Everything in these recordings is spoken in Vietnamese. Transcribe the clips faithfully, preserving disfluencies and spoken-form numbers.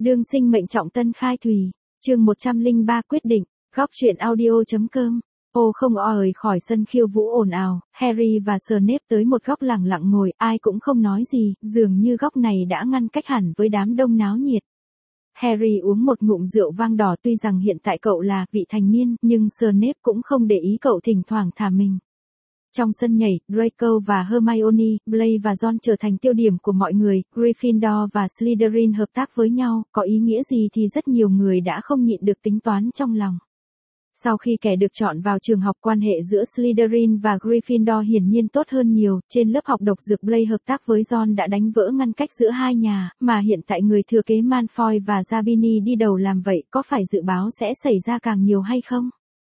Đương sinh mệnh trọng tân khai thủy, chương một trăm lẻ ba quyết định, góc truyện audio.com. Ô không rời khỏi sân khiêu vũ ồn ào, Harry và Snape tới một góc lặng lặng ngồi, ai cũng không nói gì, dường như góc này đã ngăn cách hẳn với đám đông náo nhiệt. Harry uống một ngụm rượu vang đỏ, tuy rằng hiện tại cậu là vị thành niên, nhưng Snape cũng không để ý cậu thỉnh thoảng thả mình. Trong sân nhảy, Draco và Hermione, Blaise và Ron trở thành tiêu điểm của mọi người, Gryffindor và Slytherin hợp tác với nhau, có ý nghĩa gì thì rất nhiều người đã không nhịn được tính toán trong lòng. Sau khi kẻ được chọn vào trường học, quan hệ giữa Slytherin và Gryffindor hiển nhiên tốt hơn nhiều, trên lớp học độc dược Blaise hợp tác với Ron đã đánh vỡ ngăn cách giữa hai nhà, mà hiện tại người thừa kế Malfoy và Zabini đi đầu làm vậy, có phải dự báo sẽ xảy ra càng nhiều hay không?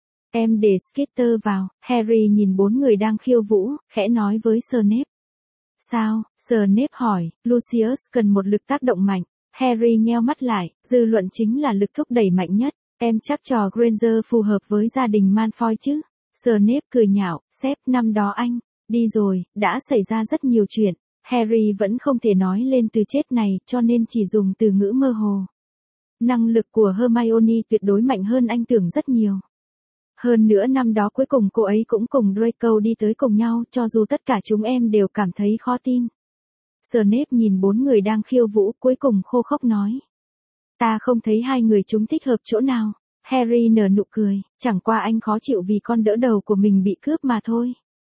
Em để Skeeter vào, Harry nhìn bốn người đang khiêu vũ, khẽ nói với Snape. Sao? Snape hỏi, Lucius cần một lực tác động mạnh. Harry nheo mắt lại, dư luận chính là lực thúc đẩy mạnh nhất. Em chắc trò Granger phù hợp với gia đình Malfoy chứ? Snape cười nhạo, sếp năm đó anh, đi rồi, đã xảy ra rất nhiều chuyện. Harry vẫn không thể nói lên từ chết này, cho nên chỉ dùng từ ngữ mơ hồ. Năng lực của Hermione tuyệt đối mạnh hơn anh tưởng rất nhiều. Hơn nữa năm đó cuối cùng cô ấy cũng cùng Draco đi tới cùng nhau, cho dù tất cả chúng em đều cảm thấy khó tin. Snape nhìn bốn người đang khiêu vũ, cuối cùng khô khốc nói. Ta không thấy hai người chúng thích hợp chỗ nào. Harry nở nụ cười, chẳng qua anh khó chịu vì con đỡ đầu của mình bị cướp mà thôi.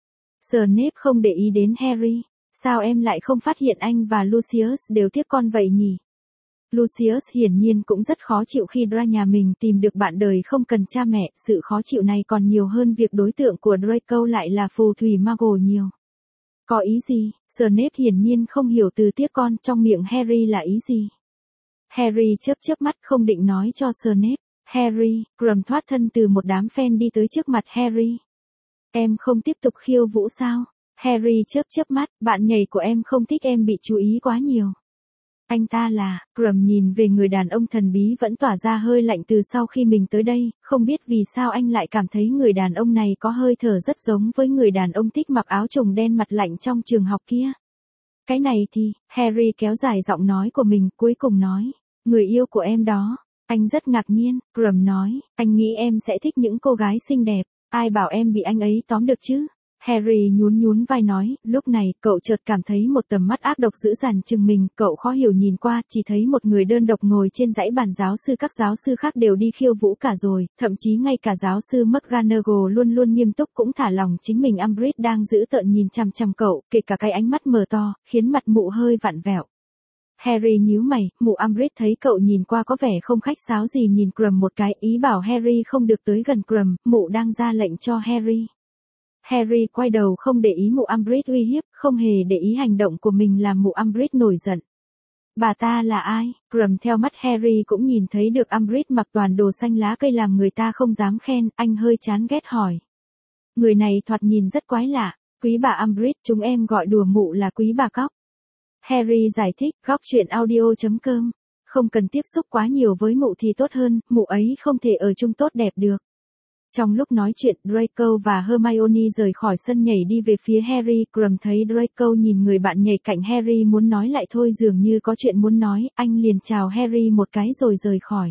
Snape không để ý đến Harry. Sao em lại không phát hiện anh và Lucius đều tiếc con vậy nhỉ? Lucius hiển nhiên cũng rất khó chịu khi Dra nhà mình tìm được bạn đời không cần cha mẹ, sự khó chịu này còn nhiều hơn việc đối tượng của Draco lại là phù thủy Muggle nhiều. Có ý gì? Snape hiển nhiên không hiểu từ tiếc con trong miệng Harry là ý gì. Harry chớp chớp mắt không định nói cho Snape. Harry, Ron thoát thân từ một đám fan đi tới trước mặt Harry. Em không tiếp tục khiêu vũ sao? Harry chớp chớp mắt, bạn nhảy của em không thích em bị chú ý quá nhiều. Anh ta là, Ron nhìn về người đàn ông thần bí vẫn tỏa ra hơi lạnh từ sau khi mình tới đây, không biết vì sao anh lại cảm thấy người đàn ông này có hơi thở rất giống với người đàn ông thích mặc áo trùng đen mặt lạnh trong trường học kia. Cái này thì, Harry kéo dài giọng nói của mình, cuối cùng nói, người yêu của em đó. Anh rất ngạc nhiên, Ron nói, anh nghĩ em sẽ thích những cô gái xinh đẹp, ai bảo em bị anh ấy tóm được chứ? Harry nhún nhún vai nói, lúc này, cậu chợt cảm thấy một tầm mắt ác độc dữ dằn chừng mình, cậu khó hiểu nhìn qua, chỉ thấy một người đơn độc ngồi trên dãy bàn giáo sư, các giáo sư khác đều đi khiêu vũ cả rồi, thậm chí ngay cả giáo sư McGonagall luôn luôn nghiêm túc cũng thả lòng chính mình. Umbridge đang giữ tợn nhìn chằm chằm cậu, kể cả cái ánh mắt mờ to, khiến mặt mụ hơi vặn vẹo. Harry nhíu mày, mụ Umbridge thấy cậu nhìn qua có vẻ không khách sáo gì nhìn Krum một cái, ý bảo Harry không được tới gần Krum, mụ đang ra lệnh cho Harry. Harry quay đầu không để ý mụ Umbridge uy hiếp, không hề để ý hành động của mình làm mụ Umbridge nổi giận. Bà ta là ai? Krum theo mắt Harry cũng nhìn thấy được Umbridge mặc toàn đồ xanh lá cây làm người ta không dám khen, anh hơi chán ghét hỏi. Người này thoạt nhìn rất quái lạ, quý bà Umbridge, chúng em gọi đùa mụ là quý bà cóc. Harry giải thích, góc truyện audio.com, không cần tiếp xúc quá nhiều với mụ thì tốt hơn, mụ ấy không thể ở chung tốt đẹp được. Trong lúc nói chuyện, Draco và Hermione rời khỏi sân nhảy đi về phía Harry, Krum thấy Draco nhìn người bạn nhảy cạnh Harry muốn nói lại thôi dường như có chuyện muốn nói, anh liền chào Harry một cái rồi rời khỏi.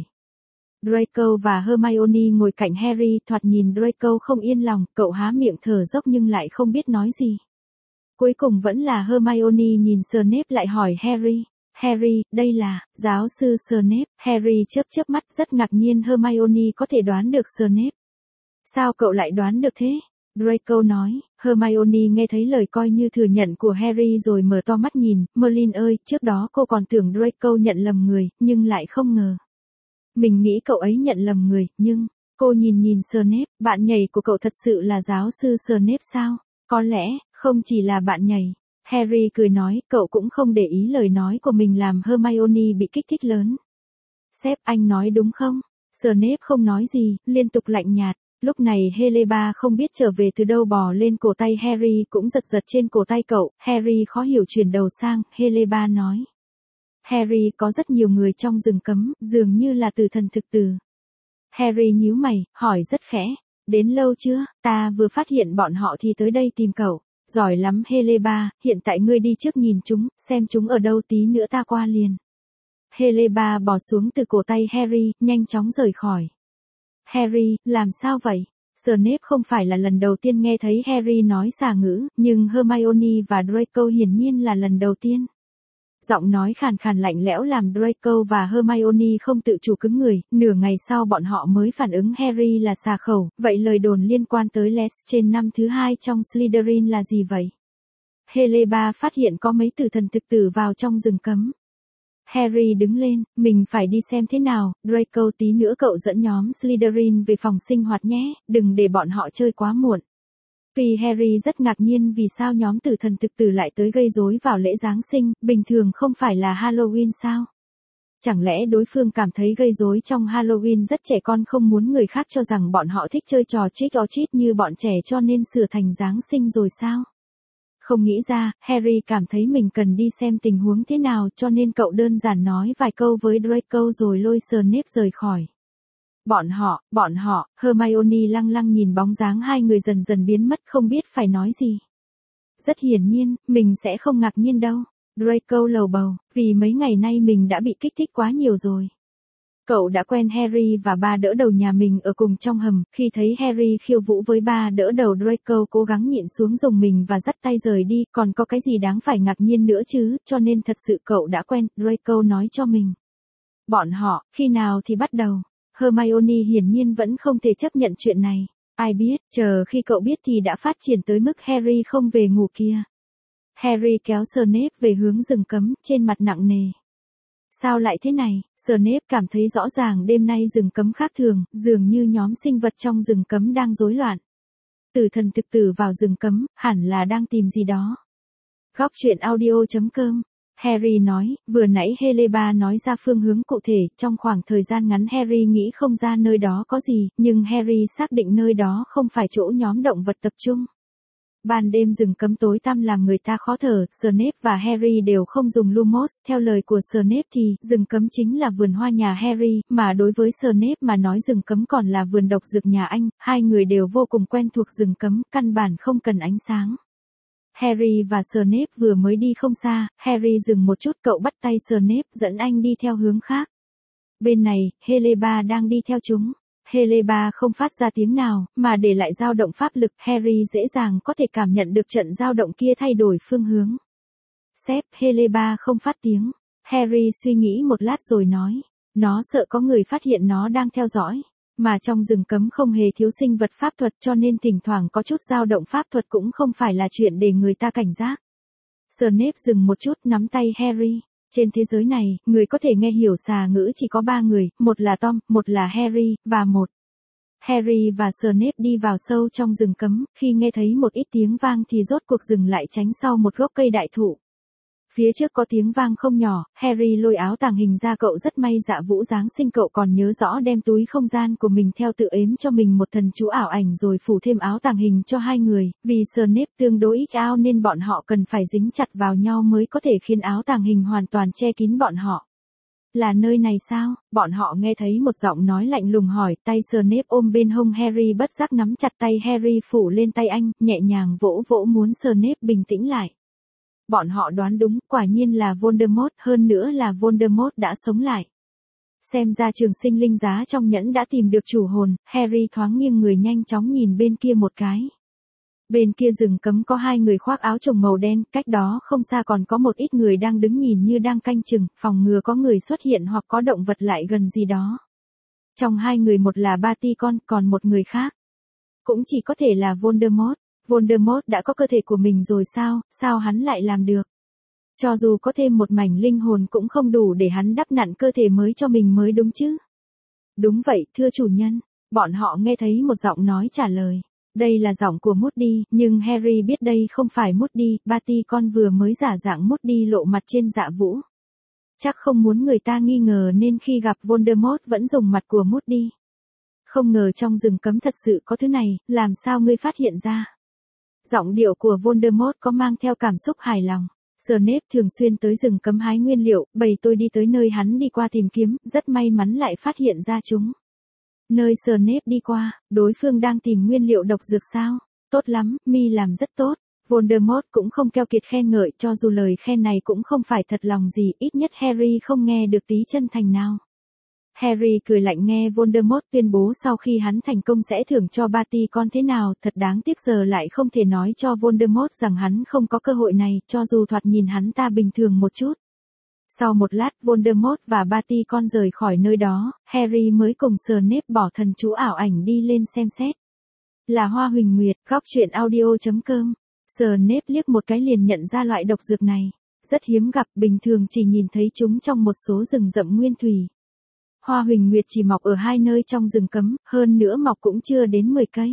Draco và Hermione ngồi cạnh Harry, thoạt nhìn Draco không yên lòng, cậu há miệng thở dốc nhưng lại không biết nói gì. Cuối cùng vẫn là Hermione nhìn Snape lại hỏi Harry. Harry, đây là, giáo sư Snape. Harry chớp chớp mắt rất ngạc nhiên Hermione có thể đoán được Snape. Sao cậu lại đoán được thế? Draco nói. Hermione nghe thấy lời coi như thừa nhận của Harry rồi mở to mắt nhìn, Merlin ơi, trước đó cô còn tưởng Draco nhận lầm người, nhưng lại không ngờ. Mình nghĩ cậu ấy nhận lầm người, nhưng, cô nhìn nhìn Snape, bạn nhảy của cậu thật sự là giáo sư Snape sao? Có lẽ, không chỉ là bạn nhảy. Harry cười nói, cậu cũng không để ý lời nói của mình làm Hermione bị kích thích lớn. Sếp, anh nói đúng không? Snape không nói gì, liên tục lạnh nhạt. Lúc này Helena không biết trở về từ đâu bò lên cổ tay Harry cũng giật giật trên cổ tay cậu. Harry khó hiểu chuyển đầu sang, Helena nói. Harry, có rất nhiều người trong rừng cấm, dường như là tử thần thực tử. Harry nhíu mày, hỏi rất khẽ. Đến lâu chưa? Ta vừa phát hiện bọn họ thì tới đây tìm cậu. Giỏi lắm Helena, hiện tại ngươi đi trước nhìn chúng, xem chúng ở đâu tí nữa ta qua liền. Helena bỏ xuống từ cổ tay Harry, nhanh chóng rời khỏi. Harry, làm sao vậy? Snape không phải là lần đầu tiên nghe thấy Harry nói xà ngữ, nhưng Hermione và Draco hiển nhiên là lần đầu tiên. Giọng nói khàn khàn lạnh lẽo làm Draco và Hermione không tự chủ cứng người, nửa ngày sau bọn họ mới phản ứng Harry là xà khẩu, vậy lời đồn liên quan tới Lestrange năm thứ hai trong Slytherin là gì vậy? Helena phát hiện có mấy tử thần thực tử vào trong rừng cấm. Harry đứng lên, mình phải đi xem thế nào, Draco tí nữa cậu dẫn nhóm Slytherin về phòng sinh hoạt nhé, đừng để bọn họ chơi quá muộn. Vì Harry rất ngạc nhiên vì sao nhóm tử thần thực tử lại tới gây rối vào lễ Giáng sinh, bình thường không phải là Halloween sao? Chẳng lẽ đối phương cảm thấy gây rối trong Halloween rất trẻ con không muốn người khác cho rằng bọn họ thích chơi trò trick or treat như bọn trẻ cho nên sửa thành Giáng sinh rồi sao? Không nghĩ ra, Harry cảm thấy mình cần đi xem tình huống thế nào cho nên cậu đơn giản nói vài câu với Draco rồi lôi Snape rời khỏi. Bọn họ, bọn họ, Hermione lăng lăng nhìn bóng dáng hai người dần dần biến mất không biết phải nói gì. Rất hiển nhiên, mình sẽ không ngạc nhiên đâu. Draco lầu bầu, vì mấy ngày nay mình đã bị kích thích quá nhiều rồi. Cậu đã quen Harry và ba đỡ đầu nhà mình ở cùng trong hầm, khi thấy Harry khiêu vũ với ba đỡ đầu Draco cố gắng nhịn xuống dùng mình và dắt tay rời đi, còn có cái gì đáng phải ngạc nhiên nữa chứ, cho nên thật sự cậu đã quen, Draco nói cho mình. Bọn họ, khi nào thì bắt đầu? Hermione hiển nhiên vẫn không thể chấp nhận chuyện này. Ai biết, chờ khi cậu biết thì đã phát triển tới mức Harry không về ngủ kia. Harry kéo Snape về hướng rừng cấm, trên mặt nặng nề. Sao lại thế này? Snape cảm thấy rõ ràng đêm nay rừng cấm khác thường, dường như nhóm sinh vật trong rừng cấm đang rối loạn. Tử thần thực tử vào rừng cấm, hẳn là đang tìm gì đó. Góc truyện audio chấm com Harry nói, vừa nãy Helena nói ra phương hướng cụ thể, trong khoảng thời gian ngắn Harry nghĩ không ra nơi đó có gì, nhưng Harry xác định nơi đó không phải chỗ nhóm động vật tập trung. Ban đêm rừng cấm tối tăm làm người ta khó thở, Snape và Harry đều không dùng Lumos, theo lời của Snape thì, rừng cấm chính là vườn hoa nhà Harry, mà đối với Snape mà nói rừng cấm còn là vườn độc dược nhà anh, hai người đều vô cùng quen thuộc rừng cấm, căn bản không cần ánh sáng. Harry và Snape vừa mới đi không xa, Harry dừng một chút cậu bắt tay Snape dẫn anh đi theo hướng khác. Bên này, Helena đang đi theo chúng. Helena không phát ra tiếng nào, mà để lại dao động pháp lực, Harry dễ dàng có thể cảm nhận được trận dao động kia thay đổi phương hướng. Sếp, Helena không phát tiếng. Harry suy nghĩ một lát rồi nói, nó sợ có người phát hiện nó đang theo dõi. Mà trong rừng cấm không hề thiếu sinh vật pháp thuật cho nên thỉnh thoảng có chút dao động pháp thuật cũng không phải là chuyện để người ta cảnh giác. Snape dừng một chút nắm tay Harry. Trên thế giới này, người có thể nghe hiểu xà ngữ chỉ có ba người, một là Tom, một là Harry, và một. Harry và Snape đi vào sâu trong rừng cấm, khi nghe thấy một ít tiếng vang thì rốt cuộc dừng lại tránh sau một gốc cây đại thụ. Phía trước có tiếng vang không nhỏ, Harry lôi áo tàng hình ra cậu rất may dạ vũ Giáng sinh cậu còn nhớ rõ đem túi không gian của mình theo tự ếm cho mình một thần chú ảo ảnh rồi phủ thêm áo tàng hình cho hai người, vì Snape tương đối ít áo nên bọn họ cần phải dính chặt vào nhau mới có thể khiến áo tàng hình hoàn toàn che kín bọn họ. Là nơi này sao? Bọn họ nghe thấy một giọng nói lạnh lùng hỏi, tay Snape ôm bên hông Harry bất giác nắm chặt tay Harry phủ lên tay anh, nhẹ nhàng vỗ vỗ muốn Snape bình tĩnh lại. Bọn họ đoán đúng, quả nhiên là Voldemort, hơn nữa là Voldemort đã sống lại. Xem ra trường sinh linh giá trong nhẫn đã tìm được chủ hồn, Harry thoáng nghiêng người nhanh chóng nhìn bên kia một cái. Bên kia rừng cấm có hai người khoác áo trồng màu đen, cách đó không xa còn có một ít người đang đứng nhìn như đang canh chừng, phòng ngừa có người xuất hiện hoặc có động vật lại gần gì đó. Trong hai người một là Barty-con, còn một người khác. Cũng chỉ có thể là Voldemort. Voldemort đã có cơ thể của mình rồi sao, sao hắn lại làm được? Cho dù có thêm một mảnh linh hồn cũng không đủ để hắn đắp nặn cơ thể mới cho mình mới đúng chứ? Đúng vậy, thưa chủ nhân. Bọn họ nghe thấy một giọng nói trả lời. Đây là giọng của Moody, nhưng Harry biết đây không phải Moody, Barty-con vừa mới giả dạng Moody lộ mặt trên dạ vũ. Chắc không muốn người ta nghi ngờ nên khi gặp Voldemort vẫn dùng mặt của Moody. Không ngờ trong rừng cấm thật sự có thứ này, làm sao ngươi phát hiện ra? Giọng điệu của Voldemort có mang theo cảm xúc hài lòng. Snape thường xuyên tới rừng cấm hái nguyên liệu, bầy tôi đi tới nơi hắn đi qua tìm kiếm, rất may mắn lại phát hiện ra chúng. Nơi Snape đi qua, đối phương đang tìm nguyên liệu độc dược sao? Tốt lắm, mi làm rất tốt. Voldemort cũng không keo kiệt khen ngợi, cho dù lời khen này cũng không phải thật lòng gì, ít nhất Harry không nghe được tí chân thành nào. Harry cười lạnh nghe Voldemort tuyên bố sau khi hắn thành công sẽ thưởng cho Barty con thế nào, thật đáng tiếc giờ lại không thể nói cho Voldemort rằng hắn không có cơ hội này, cho dù thoạt nhìn hắn ta bình thường một chút. Sau một lát Voldemort và Barty con rời khỏi nơi đó, Harry mới cùng Snape bỏ thần chú ảo ảnh đi lên xem xét. Là Hoa Huỳnh Nguyệt, góc truyện audio chấm com. Snape liếc một cái liền nhận ra loại độc dược này. Rất hiếm gặp, bình thường chỉ nhìn thấy chúng trong một số rừng rậm nguyên thủy. Hoa Huỳnh Nguyệt chỉ mọc ở hai nơi trong rừng cấm, hơn nữa mọc cũng chưa đến mười cây.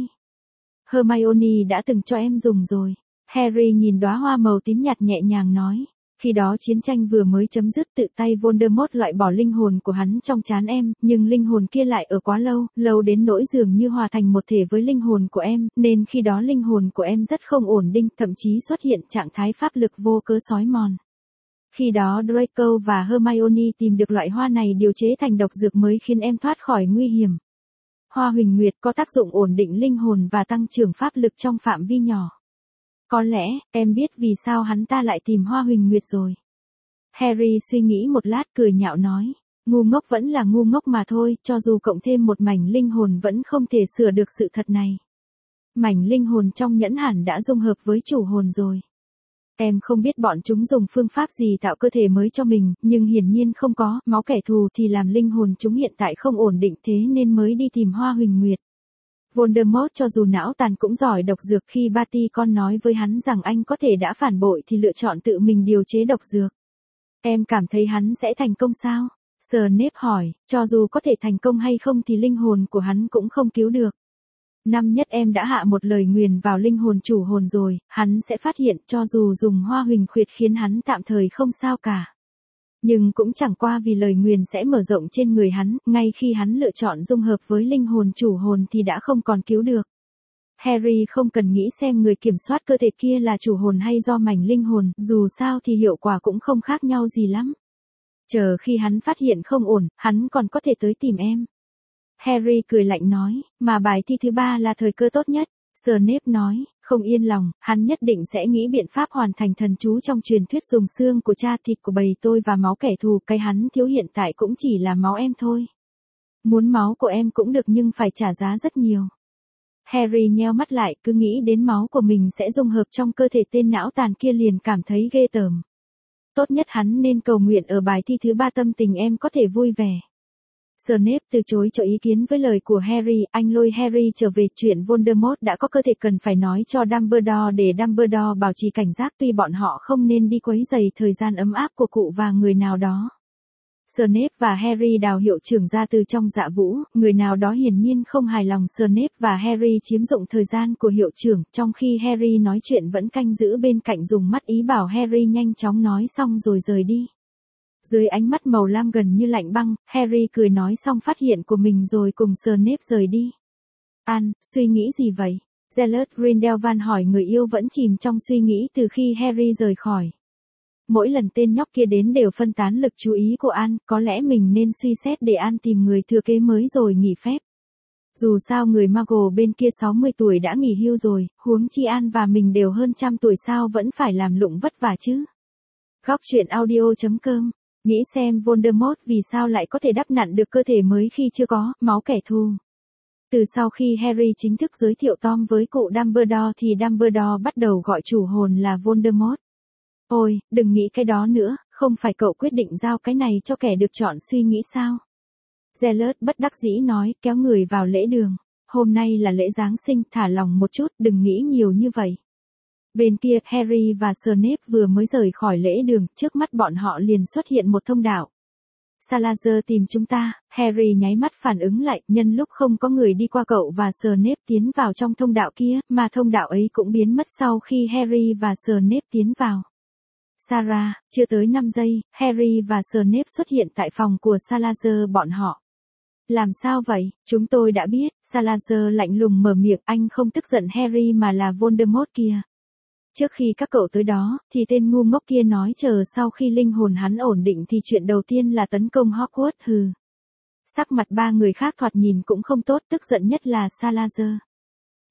Hermione đã từng cho em dùng rồi. Harry nhìn đóa hoa màu tím nhạt nhẹ nhàng nói. Khi đó chiến tranh vừa mới chấm dứt, tự tay Voldemort loại bỏ linh hồn của hắn trong trán em, nhưng linh hồn kia lại ở quá lâu, lâu đến nỗi dường như hòa thành một thể với linh hồn của em, nên khi đó linh hồn của em rất không ổn định, thậm chí xuất hiện trạng thái pháp lực vô cớ xói mòn. Khi đó Draco và Hermione tìm được loại hoa này điều chế thành độc dược mới khiến em thoát khỏi nguy hiểm. Hoa Huỳnh Nguyệt có tác dụng ổn định linh hồn và tăng trưởng pháp lực trong phạm vi nhỏ. Có lẽ, em biết vì sao hắn ta lại tìm Hoa Huỳnh Nguyệt rồi. Harry suy nghĩ một lát cười nhạo nói, ngu ngốc vẫn là ngu ngốc mà thôi, cho dù cộng thêm một mảnh linh hồn vẫn không thể sửa được sự thật này. Mảnh linh hồn trong nhẫn hẳn đã dung hợp với chủ hồn rồi. Em không biết bọn chúng dùng phương pháp gì tạo cơ thể mới cho mình, nhưng hiển nhiên không có, máu kẻ thù thì làm linh hồn chúng hiện tại không ổn định thế nên mới đi tìm Hoa Huỳnh Nguyệt. Voldemort cho dù não tàn cũng giỏi độc dược, khi Barty con nói với hắn rằng anh có thể đã phản bội thì lựa chọn tự mình điều chế độc dược. Em cảm thấy hắn sẽ thành công sao? Snape hỏi, cho dù có thể thành công hay không thì linh hồn của hắn cũng không cứu được. Năm nhất em đã hạ một lời nguyền vào linh hồn chủ hồn rồi, hắn sẽ phát hiện cho dù dùng Hoa Huỳnh Nguyệt khiến hắn tạm thời không sao cả. Nhưng cũng chẳng qua vì lời nguyền sẽ mở rộng trên người hắn, ngay khi hắn lựa chọn dung hợp với linh hồn chủ hồn thì đã không còn cứu được. Harry không cần nghĩ xem người kiểm soát cơ thể kia là chủ hồn hay do mảnh linh hồn, dù sao thì hiệu quả cũng không khác nhau gì lắm. Chờ khi hắn phát hiện không ổn, hắn còn có thể tới tìm em. Harry cười lạnh nói, mà bài thi thứ ba là thời cơ tốt nhất. Snape nói, không yên lòng, hắn nhất định sẽ nghĩ biện pháp hoàn thành thần chú trong truyền thuyết dùng xương của cha, thịt của bầy tôi và máu kẻ thù, cái hắn thiếu hiện tại cũng chỉ là máu em thôi. Muốn máu của em cũng được nhưng phải trả giá rất nhiều. Harry nheo mắt lại, cứ nghĩ đến máu của mình sẽ dung hợp trong cơ thể tên não tàn kia liền cảm thấy ghê tởm. Tốt nhất hắn nên cầu nguyện ở bài thi thứ ba tâm tình em có thể vui vẻ. Snape từ chối cho ý kiến với lời của Harry, anh lôi Harry trở về chuyện Voldemort đã có cơ thể cần phải nói cho Dumbledore để Dumbledore bảo trì cảnh giác, tuy bọn họ không nên đi quấy rầy thời gian ấm áp của cụ và người nào đó. Snape và Harry đào hiệu trưởng ra từ trong dạ vũ, người nào đó hiển nhiên không hài lòng Snape và Harry chiếm dụng thời gian của hiệu trưởng, trong khi Harry nói chuyện vẫn canh giữ bên cạnh dùng mắt ý bảo Harry nhanh chóng nói xong rồi rời đi. Dưới ánh mắt màu lam gần như lạnh băng, Harry cười nói xong phát hiện của mình rồi cùng Snape rời đi. An, suy nghĩ gì vậy? Gellert Grindelwald hỏi người yêu vẫn chìm trong suy nghĩ từ khi Harry rời khỏi. Mỗi lần tên nhóc kia đến đều phân tán lực chú ý của An, có lẽ mình nên suy xét để An tìm người thừa kế mới rồi nghỉ phép. Dù sao người Muggle bên kia sáu mươi tuổi đã nghỉ hưu rồi, huống chi An và mình đều hơn trăm tuổi sao vẫn phải làm lụng vất vả chứ. Góc truyện audio chấm com. Nghĩ xem Voldemort vì sao lại có thể đắp nặn được cơ thể mới khi chưa có máu kẻ thù. Từ sau khi Harry chính thức giới thiệu Tom với cụ Dumbledore thì Dumbledore bắt đầu gọi chủ hồn là Voldemort. Ôi, đừng nghĩ cái đó nữa, không phải cậu quyết định giao cái này cho kẻ được chọn suy nghĩ sao? Gellert bất đắc dĩ nói, kéo người vào lễ đường. Hôm nay là lễ Giáng sinh, thả lòng một chút, đừng nghĩ nhiều như vậy. Bên kia, Harry và Snape vừa mới rời khỏi lễ đường, trước mắt bọn họ liền xuất hiện một thông đạo. Salazar tìm chúng ta, Harry nháy mắt phản ứng lại, nhân lúc không có người đi qua cậu và Snape tiến vào trong thông đạo kia, mà thông đạo ấy cũng biến mất sau khi Harry và Snape tiến vào. Sarah, chưa tới năm giây, Harry và Snape xuất hiện tại phòng của Salazar bọn họ. Làm sao vậy, chúng tôi đã biết, Salazar lạnh lùng mở miệng, anh không tức giận Harry mà là Voldemort kia. Trước khi các cậu tới đó, thì tên ngu ngốc kia nói chờ sau khi linh hồn hắn ổn định thì chuyện đầu tiên là tấn công Hogwarts, hừ. Sắc mặt ba người khác thoạt nhìn cũng không tốt, tức giận nhất là Salazar.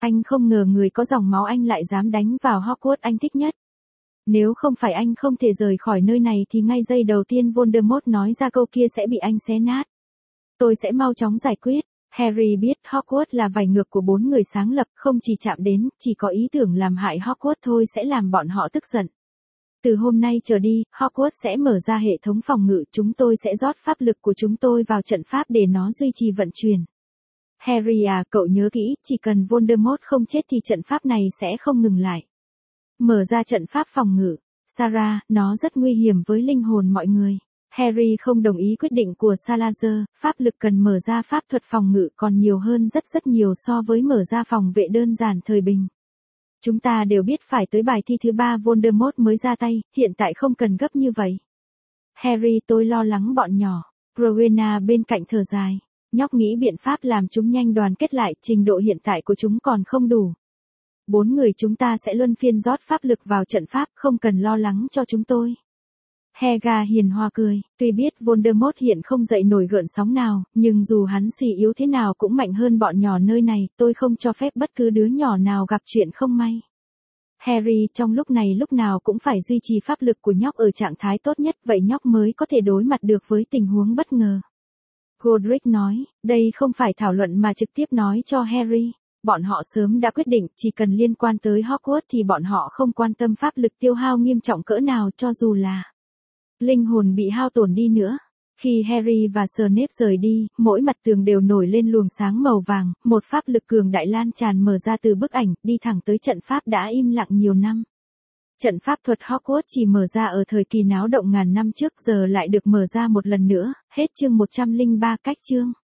Anh không ngờ người có dòng máu anh lại dám đánh vào Hogwarts anh thích nhất. Nếu không phải anh không thể rời khỏi nơi này thì ngay giây đầu tiên Voldemort nói ra câu kia sẽ bị anh xé nát. Tôi sẽ mau chóng giải quyết. Harry biết Hogwarts là vảy ngược của bốn người sáng lập, không chỉ chạm đến, chỉ có ý tưởng làm hại Hogwarts thôi sẽ làm bọn họ tức giận. Từ hôm nay trở đi, Hogwarts sẽ mở ra hệ thống phòng ngự, chúng tôi sẽ rót pháp lực của chúng tôi vào trận pháp để nó duy trì vận chuyển. Harry à, cậu nhớ kỹ, chỉ cần Voldemort không chết thì trận pháp này sẽ không ngừng lại. Mở ra trận pháp phòng ngự. Sarah, nó rất nguy hiểm với linh hồn mọi người. Harry không đồng ý quyết định của Salazar, pháp lực cần mở ra pháp thuật phòng ngự còn nhiều hơn rất rất nhiều so với mở ra phòng vệ đơn giản thời bình. Chúng ta đều biết phải tới bài thi thứ ba Voldemort mới ra tay, hiện tại không cần gấp như vậy. Harry, tôi lo lắng bọn nhỏ. Rowena bên cạnh thở dài. Nhóc nghĩ biện pháp làm chúng nhanh đoàn kết lại, trình độ hiện tại của chúng còn không đủ. Bốn người chúng ta sẽ luân phiên rót pháp lực vào trận pháp, không cần lo lắng cho chúng tôi. Helga hiền hòa cười, tuy biết Voldemort hiện không dậy nổi gợn sóng nào, nhưng dù hắn suy yếu thế nào cũng mạnh hơn bọn nhỏ nơi này, tôi không cho phép bất cứ đứa nhỏ nào gặp chuyện không may. Harry trong lúc này lúc nào cũng phải duy trì pháp lực của nhóc ở trạng thái tốt nhất, vậy nhóc mới có thể đối mặt được với tình huống bất ngờ. Godric nói, đây không phải thảo luận mà trực tiếp nói cho Harry. Bọn họ sớm đã quyết định, chỉ cần liên quan tới Hogwarts thì bọn họ không quan tâm pháp lực tiêu hao nghiêm trọng cỡ nào cho dù là linh hồn bị hao tổn đi nữa. Khi Harry và Snape rời đi, mỗi mặt tường đều nổi lên luồng sáng màu vàng, một pháp lực cường đại lan tràn mở ra từ bức ảnh, đi thẳng tới trận pháp đã im lặng nhiều năm. Trận pháp thuật Hogwarts chỉ mở ra ở thời kỳ náo động ngàn năm trước giờ lại được mở ra một lần nữa, hết chương một trăm lẻ ba cách chương.